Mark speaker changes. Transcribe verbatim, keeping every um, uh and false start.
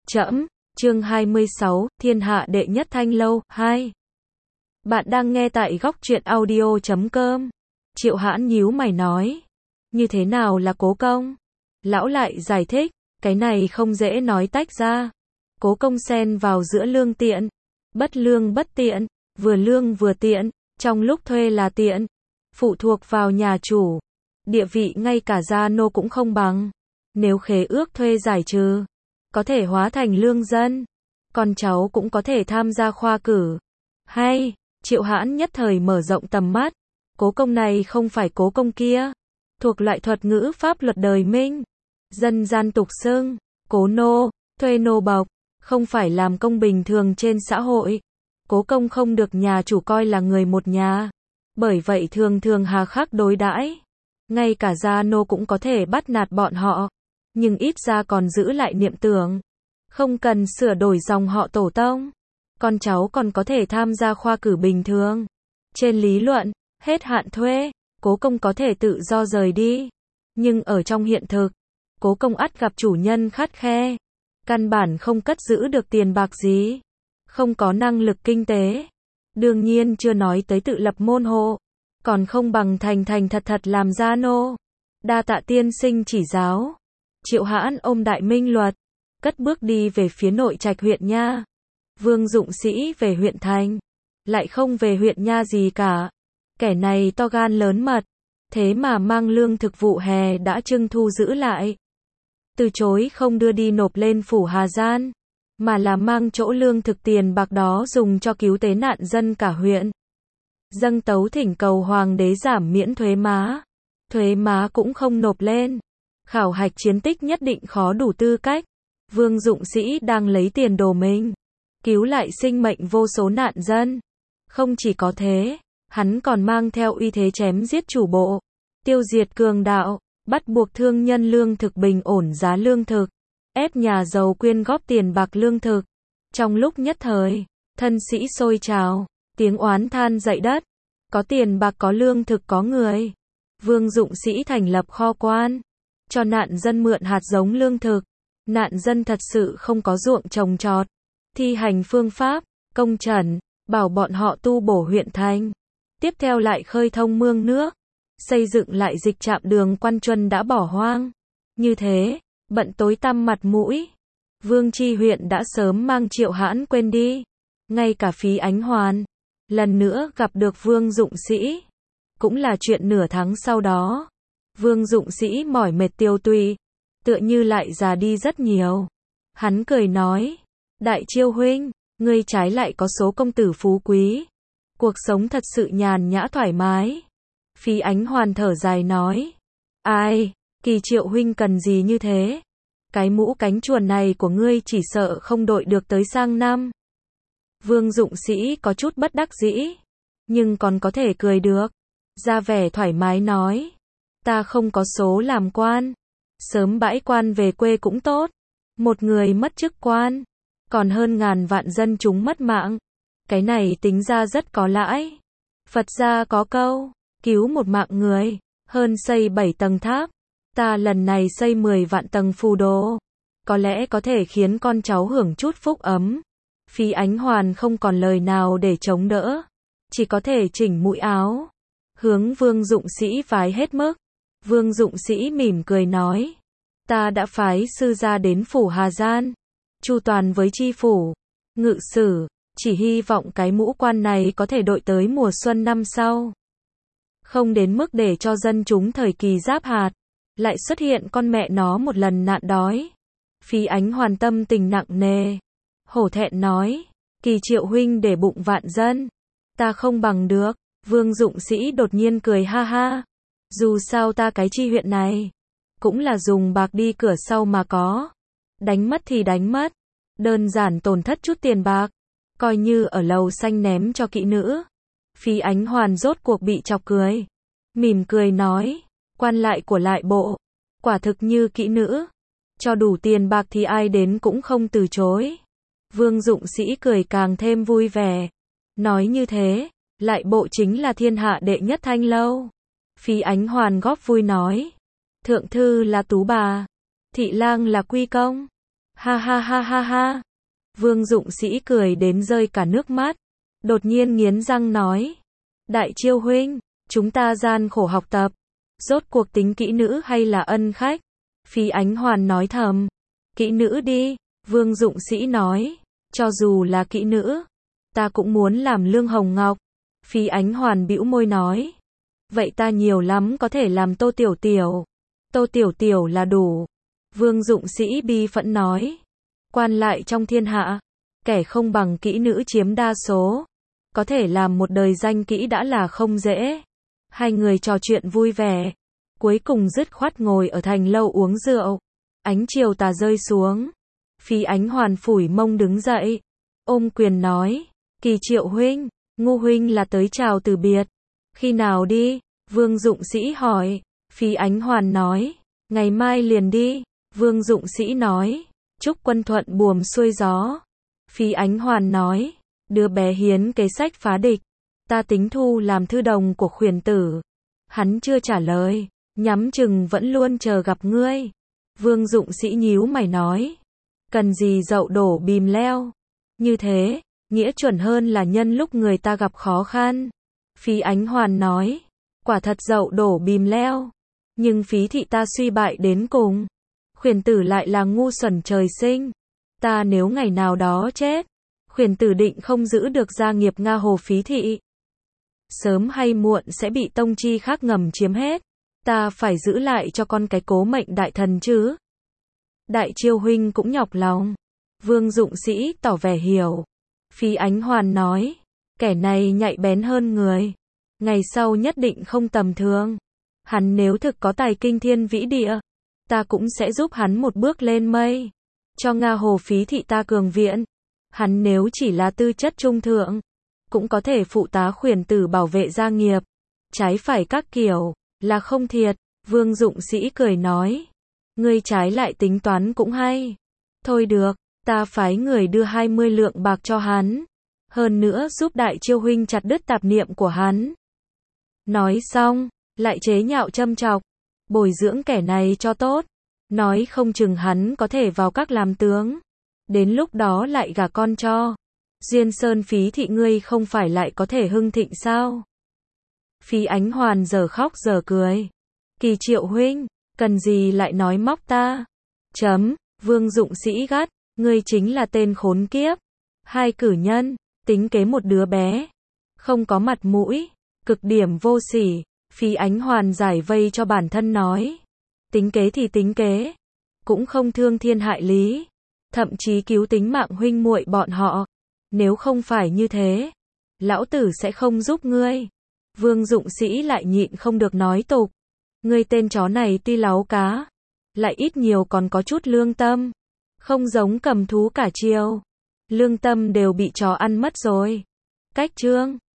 Speaker 1: Trẫm, chương hai mươi sáu, Thiên hạ đệ nhất thanh lâu, hai. Bạn đang nghe tại góc truyện audio chấm com. Triệu Hãn nhíu mày nói. Như thế nào là cố công? Lão lại giải thích, cái này không dễ nói tách ra. Cố công xen vào giữa lương tiện, bất lương bất tiện, vừa lương vừa tiện, trong lúc thuê là tiện, phụ thuộc vào nhà chủ. Địa vị ngay cả gia nô cũng không bằng. Nếu khế ước thuê giải trừ, có thể hóa thành lương dân. Con cháu cũng có thể tham gia khoa cử. Hay, Triệu Hãn nhất thời mở rộng tầm mắt. Cố công này không phải cố công kia. Thuộc loại thuật ngữ pháp luật đời Minh. Dân gian tục xưng, cố nô, thuê nô bộc, không phải làm công bình thường trên xã hội. Cố công không được nhà chủ coi là người một nhà. Bởi vậy thường thường hà khắc đối đãi. Ngay cả gia nô cũng có thể bắt nạt bọn họ. Nhưng ít ra còn giữ lại niệm tưởng. Không cần sửa đổi dòng họ tổ tông. Con cháu còn có thể tham gia khoa cử bình thường. Trên lý luận, hết hạn thuê, cố công có thể tự do rời đi. Nhưng ở trong hiện thực, cố công ắt gặp chủ nhân khắt khe. Căn bản không cất giữ được tiền bạc gì. Không có năng lực kinh tế. Đương nhiên chưa nói tới tự lập môn hộ. Còn không bằng thành thành thật thật làm gia nô. Đa tạ tiên sinh chỉ giáo. Triệu Hãn ôm đại minh luật, cất bước đi về phía nội trạch huyện nha. Vương Dụng Sĩ về huyện thành, lại không về huyện nha gì cả. Kẻ này to gan lớn mật, thế mà mang lương thực vụ hè đã trưng thu giữ lại. Từ chối không đưa đi nộp lên phủ Hà Gian, mà là mang chỗ lương thực tiền bạc đó dùng cho cứu tế nạn dân cả huyện. Dâng tấu thỉnh cầu hoàng đế giảm miễn thuế má. Thuế má cũng không nộp lên. Khảo hạch chiến tích nhất định khó đủ tư cách. Vương Dụng Sĩ đang lấy tiền đồ mình, cứu lại sinh mệnh vô số nạn dân. Không chỉ có thế, hắn còn mang theo uy thế chém giết chủ bộ, tiêu diệt cường đạo, bắt buộc thương nhân lương thực bình ổn giá lương thực, ép nhà giàu quyên góp tiền bạc lương thực. Trong lúc nhất thời, thân sĩ sôi trào, tiếng oán than dậy đất. Có tiền bạc có lương thực có người. Vương Dụng Sĩ thành lập kho quan, cho nạn dân mượn hạt giống lương thực. Nạn dân thật sự không có ruộng trồng trọt. Thi hành phương pháp, công trần, bảo bọn họ tu bổ huyện thành. Tiếp theo lại khơi thông mương nước. Xây dựng lại dịch trạm đường Quan Chuân đã bỏ hoang. Như thế, bận tối tăm mặt mũi. Vương Tri huyện đã sớm mang Triệu Hãn quên đi. Ngay cả Phí Ánh Hoàn, lần nữa gặp được Vương Dụng Sĩ. Cũng là chuyện nửa tháng sau đó. Vương Dụng Sĩ mỏi mệt tiêu tụy, tựa như lại già đi rất nhiều. Hắn cười nói, Đại Chiêu huynh, ngươi trái lại có số công tử phú quý. Cuộc sống thật sự nhàn nhã thoải mái. Phí Ánh Hoàn thở dài nói, ai, Kỳ Triệu huynh cần gì như thế? Cái mũ cánh chuồn này của ngươi chỉ sợ không đội được tới sang năm. Vương Dụng Sĩ có chút bất đắc dĩ, nhưng còn có thể cười được. Ra vẻ thoải mái nói, ta không có số làm quan. Sớm bãi quan về quê cũng tốt. Một người mất chức quan, còn hơn ngàn vạn dân chúng mất mạng. Cái này tính ra rất có lãi. Phật gia có câu, cứu một mạng người, hơn xây bảy tầng tháp. Ta lần này xây mười vạn tầng phù đồ. Có lẽ có thể khiến con cháu hưởng chút phúc ấm. Phí Ánh Hoàn không còn lời nào để chống đỡ. Chỉ có thể chỉnh mũi áo. Hướng Vương Dụng Sĩ vái hết mức. Vương Dụng Sĩ mỉm cười nói, ta đã phái sư gia đến phủ Hà Gian, chu toàn với chi phủ, ngự sử, chỉ hy vọng cái mũ quan này có thể đội tới mùa xuân năm sau. Không đến mức để cho dân chúng thời kỳ giáp hạt, lại xuất hiện con mẹ nó một lần nạn đói. Phí Ánh Hoàn tâm tình nặng nề, hổ thẹn nói, Kỳ Triệu huynh để bụng vạn dân, ta không bằng được. Vương Dụng Sĩ đột nhiên cười ha ha. Dù sao ta cái chi huyện này, cũng là dùng bạc đi cửa sau mà có. Đánh mất thì đánh mất. Đơn giản tổn thất chút tiền bạc. Coi như ở lầu xanh ném cho kỹ nữ. Phí Ánh Hoàn rốt cuộc bị chọc cười. Mỉm cười nói, quan lại của lại bộ. Quả thực như kỹ nữ. Cho đủ tiền bạc thì ai đến cũng không từ chối. Vương Dụng Sĩ cười càng thêm vui vẻ. Nói như thế, lại bộ chính là thiên hạ đệ nhất thanh lâu. Phí Ánh Hoàn góp vui nói, thượng thư là tú bà, thị lang là quy công. Ha ha ha ha ha. Vương Dụng Sĩ cười đến rơi cả nước mắt. Đột nhiên nghiến răng nói. Đại Chiêu huynh, chúng ta gian khổ học tập. Rốt cuộc tính kỹ nữ hay là ân khách? Phí Ánh Hoàn nói thầm. Kỹ nữ đi, Vương Dụng Sĩ nói. Cho dù là kỹ nữ, ta cũng muốn làm Lương Hồng Ngọc. Phí Ánh Hoàn bĩu môi nói. Vậy ta nhiều lắm có thể làm Tô Tiểu Tiểu. Tô Tiểu Tiểu là đủ. Vương Dụng Sĩ bi phẫn nói. Quan lại trong thiên hạ, kẻ không bằng kỹ nữ chiếm đa số. Có thể làm một đời danh kỹ đã là không dễ. Hai người trò chuyện vui vẻ. Cuối cùng dứt khoát ngồi ở thành lâu uống rượu. Ánh chiều tà rơi xuống. Phí Ánh Hoàn phủi mông đứng dậy. Ôm quyền nói. Kỳ Triệu huynh, Ngu huynh là tới chào từ biệt. Khi nào đi? Vương Dụng Sĩ hỏi. Phí Ánh Hoàn nói. Ngày mai liền đi. Vương Dụng Sĩ nói. Chúc quân thuận buồm xuôi gió. Phí Ánh Hoàn nói. Đứa bé hiến kế sách phá địch. Ta tính thu làm thư đồng của khuyển tử. Hắn chưa trả lời. Nhắm chừng vẫn luôn chờ gặp ngươi. Vương Dụng Sĩ nhíu mày nói. Cần gì dậu đổ bìm leo. Như thế, nghĩa chuẩn hơn là nhân lúc người ta gặp khó khăn. Phí Ánh Hoàn nói. Quả thật dậu đổ bìm leo. Nhưng phí thị ta suy bại đến cùng. Khuyển tử lại là ngu xuẩn trời sinh. Ta nếu ngày nào đó chết, khuyển tử định không giữ được gia nghiệp Nga Hồ phí thị. Sớm hay muộn sẽ bị tông chi khác ngầm chiếm hết. Ta phải giữ lại cho con cái cố mệnh đại thần chứ. Đại Chiêu huynh cũng nhọc lòng. Vương Dụng Sĩ tỏ vẻ hiểu. Phí Ánh Hoàn nói. Kẻ này nhạy bén hơn người. Ngày sau nhất định không tầm thường. Hắn nếu thực có tài kinh thiên vĩ địa, ta cũng sẽ giúp hắn một bước lên mây. Cho Nga Hồ phí thị ta cường viện. Hắn nếu chỉ là tư chất trung thượng, cũng có thể phụ tá khuyển tử bảo vệ gia nghiệp. Trái phải các kiểu, là không thiệt. Vương Dụng Sĩ cười nói. Ngươi trái lại tính toán cũng hay. Thôi được, ta phái người đưa hai mươi lượng bạc cho hắn. Hơn nữa giúp Đại Chiêu huynh chặt đứt tạp niệm của hắn. Nói xong, lại chế nhạo châm chọc. Bồi dưỡng kẻ này cho tốt. Nói không chừng hắn có thể vào các làm tướng. Đến lúc đó lại gả con cho. Duyên Sơn phí thị ngươi không phải lại có thể hưng thịnh sao? Phí Ánh Hoàn giờ khóc giờ cười. Kỳ Triệu huynh, cần gì lại nói móc ta? Chấm, Vương Dụng Sĩ gắt, ngươi chính là tên khốn kiếp. Hai cử nhân, tính kế một đứa bé. Không có mặt mũi, cực điểm vô sỉ. Phí Ánh Hoàn giải vây cho bản thân nói. Tính kế thì tính kế. Cũng không thương thiên hại lý. Thậm chí cứu tính mạng huynh muội bọn họ. Nếu không phải như thế, lão tử sẽ không giúp ngươi. Vương Dụng Sĩ lại nhịn không được nói tục. Ngươi tên chó này tuy láu cá, lại ít nhiều còn có chút lương tâm. Không giống cầm thú cả chiều. Lương tâm đều bị chó ăn mất rồi. Cách chương